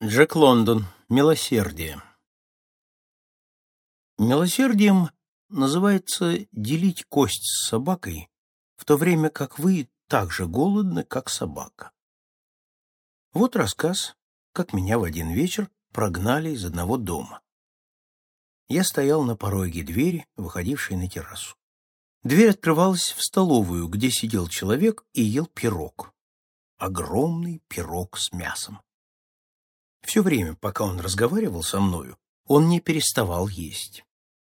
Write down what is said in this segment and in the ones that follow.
Джек Лондон. Милосердие. Милосердием называется делить кость с собакой, в то время как вы так же голодны, как собака. Вот рассказ, как меня в один вечер прогнали из одного дома. Я стоял на пороге двери, выходившей на террасу. Дверь открывалась в столовую, где сидел человек и ел пирог. Огромный пирог с мясом. Все время, пока он разговаривал со мною, он не переставал есть.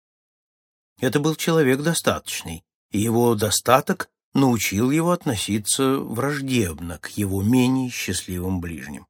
Это был человек достаточный, и его достаток научил его относиться враждебно к его менее счастливым ближним.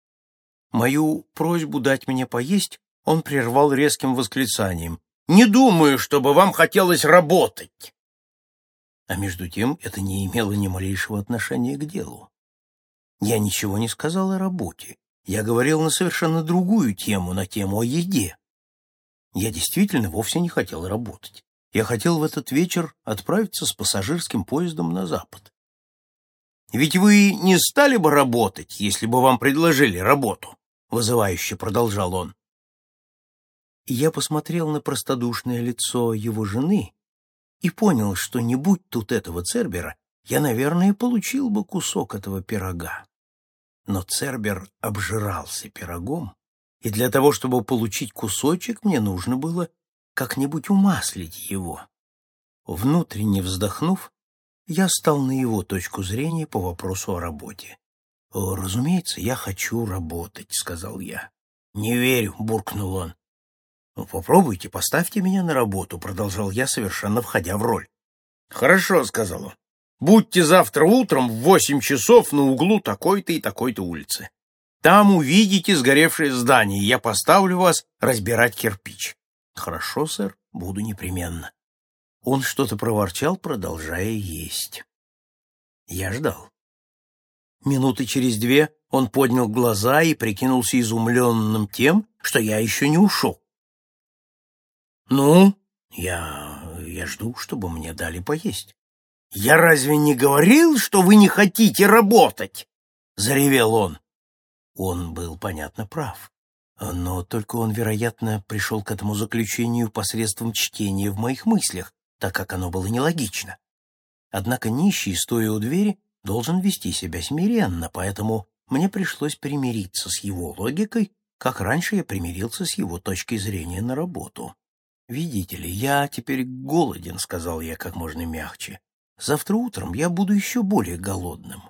Мою просьбу дать мне поесть он прервал резким восклицанием: «Не думаю, чтобы вам хотелось работать!» А между тем это не имело ни малейшего отношения к делу. Я ничего не сказал о работе. Я говорил на совершенно другую тему, на тему о еде. Я действительно вовсе не хотел работать. Я хотел в этот вечер отправиться с пассажирским поездом на запад. «Ведь вы не стали бы работать, если бы вам предложили работу?» — вызывающе продолжал он. Я посмотрел на простодушное лицо его жены и понял, что не будь тут этого Цербера, я, наверное, получил бы кусок этого пирога. Но Цербер обжирался пирогом, и для того, чтобы получить кусочек, мне нужно было как-нибудь умаслить его. Внутренне вздохнув, я стал на его точку зрения по вопросу о работе. «Разумеется, я хочу работать», — сказал я. «Не верю», — буркнул он. «Попробуйте, поставьте меня на работу», — продолжал я, совершенно входя в роль. «Хорошо», — сказал он. «Будьте завтра утром в 8 часов на углу такой-то и такой-то улицы. Там увидите сгоревшее здание, и я поставлю вас разбирать кирпич». «Хорошо, сэр, буду непременно». Он что-то проворчал, продолжая есть. Я ждал. Минуты через две он поднял глаза и прикинулся изумленным тем, что я еще не ушел. «Ну, я жду, чтобы мне дали поесть». «Я разве не говорил, что вы не хотите работать?» — заревел он. Он был, понятно, прав. Но только он, вероятно, пришел к этому заключению посредством чтения в моих мыслях, так как оно было нелогично. Однако нищий, стоя у двери, должен вести себя смиренно, поэтому мне пришлось примириться с его логикой, как раньше я примирился с его точкой зрения на работу. «Видите ли, я теперь голоден», — сказал я как можно мягче. «Завтра утром я буду еще более голодным.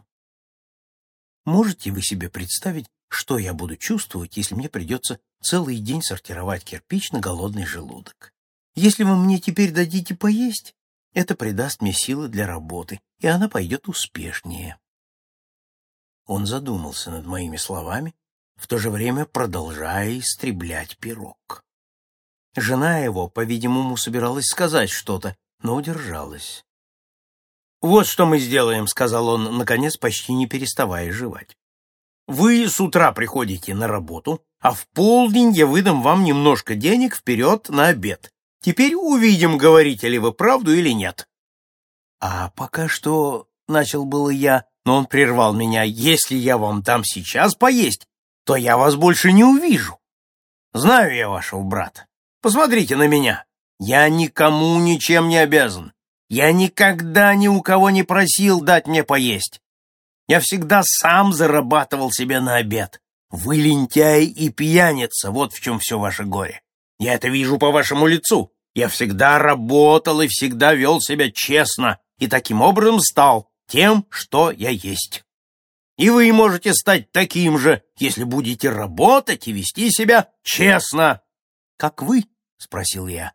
Можете вы себе представить, что я буду чувствовать, если мне придется целый день сортировать кирпич на голодный желудок? Если вы мне теперь дадите поесть, это придаст мне силы для работы, и она пойдет успешнее». Он задумался над моими словами, в то же время продолжая истреблять пирог. Жена его, по-видимому, собиралась сказать что-то, но удержалась. «Вот что мы сделаем», — сказал он, наконец, почти не переставая жевать. «Вы с утра приходите на работу, а в полдень я выдам вам немножко денег вперед на обед. Теперь увидим, говорите ли вы правду или нет». «А пока что...» — начал было я, но он прервал меня. «Если я вам дам сейчас поесть, то я вас больше не увижу. Знаю я вашего брата. Посмотрите на меня. Я никому ничем не обязан. Я никогда ни у кого не просил дать мне поесть. Я всегда сам зарабатывал себе на обед. Вы лентяй и пьяница, вот в чем все ваше горе. Я это вижу по вашему лицу. Я всегда работал и всегда вел себя честно, и таким образом стал тем, что я есть. И вы можете стать таким же, если будете работать и вести себя честно. «Как вы?» — спросил я.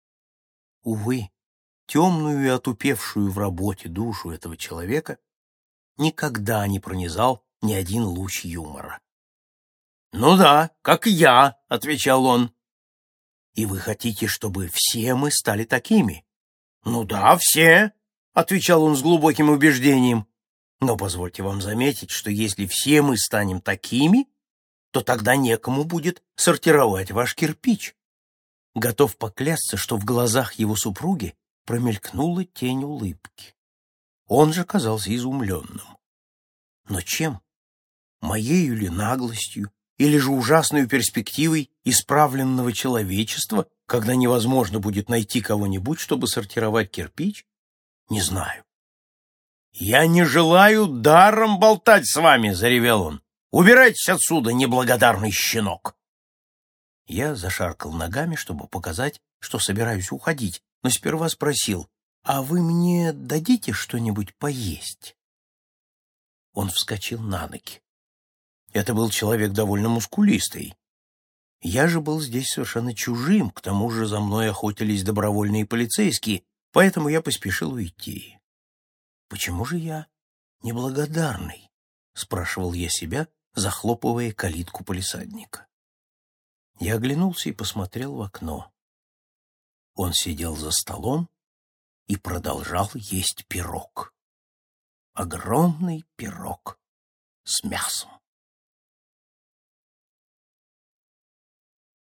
Увы, темную и отупевшую в работе душу этого человека никогда не пронизал ни один луч юмора. «Ну да, как я», — отвечал он. «И вы хотите, чтобы все мы стали такими?» «Ну да, все», — отвечал он с глубоким убеждением. «Но позвольте вам заметить, что если все мы станем такими, то тогда некому будет сортировать ваш кирпич». Готов поклясться, что в глазах его супруги промелькнула тень улыбки. Он же казался изумленным. Но чем? Моею ли наглостью или же ужасной перспективой исправленного человечества, когда невозможно будет найти кого-нибудь, чтобы сортировать кирпич? Не знаю. «Я не желаю даром болтать с вами!» — заревел он. «Убирайтесь отсюда, неблагодарный щенок!» Я зашаркал ногами, чтобы показать, что собираюсь уходить, но сперва спросил: «А вы мне дадите что-нибудь поесть?» Он вскочил на ноги. Это был человек довольно мускулистый. Я же был здесь совершенно чужим, к тому же за мной охотились добровольные полицейские, поэтому я поспешил уйти. «Почему же я неблагодарный?» — спрашивал я себя, захлопывая калитку палисадника. Я оглянулся и посмотрел в окно. Он сидел за столом и продолжал есть пирог. Огромный пирог с мясом.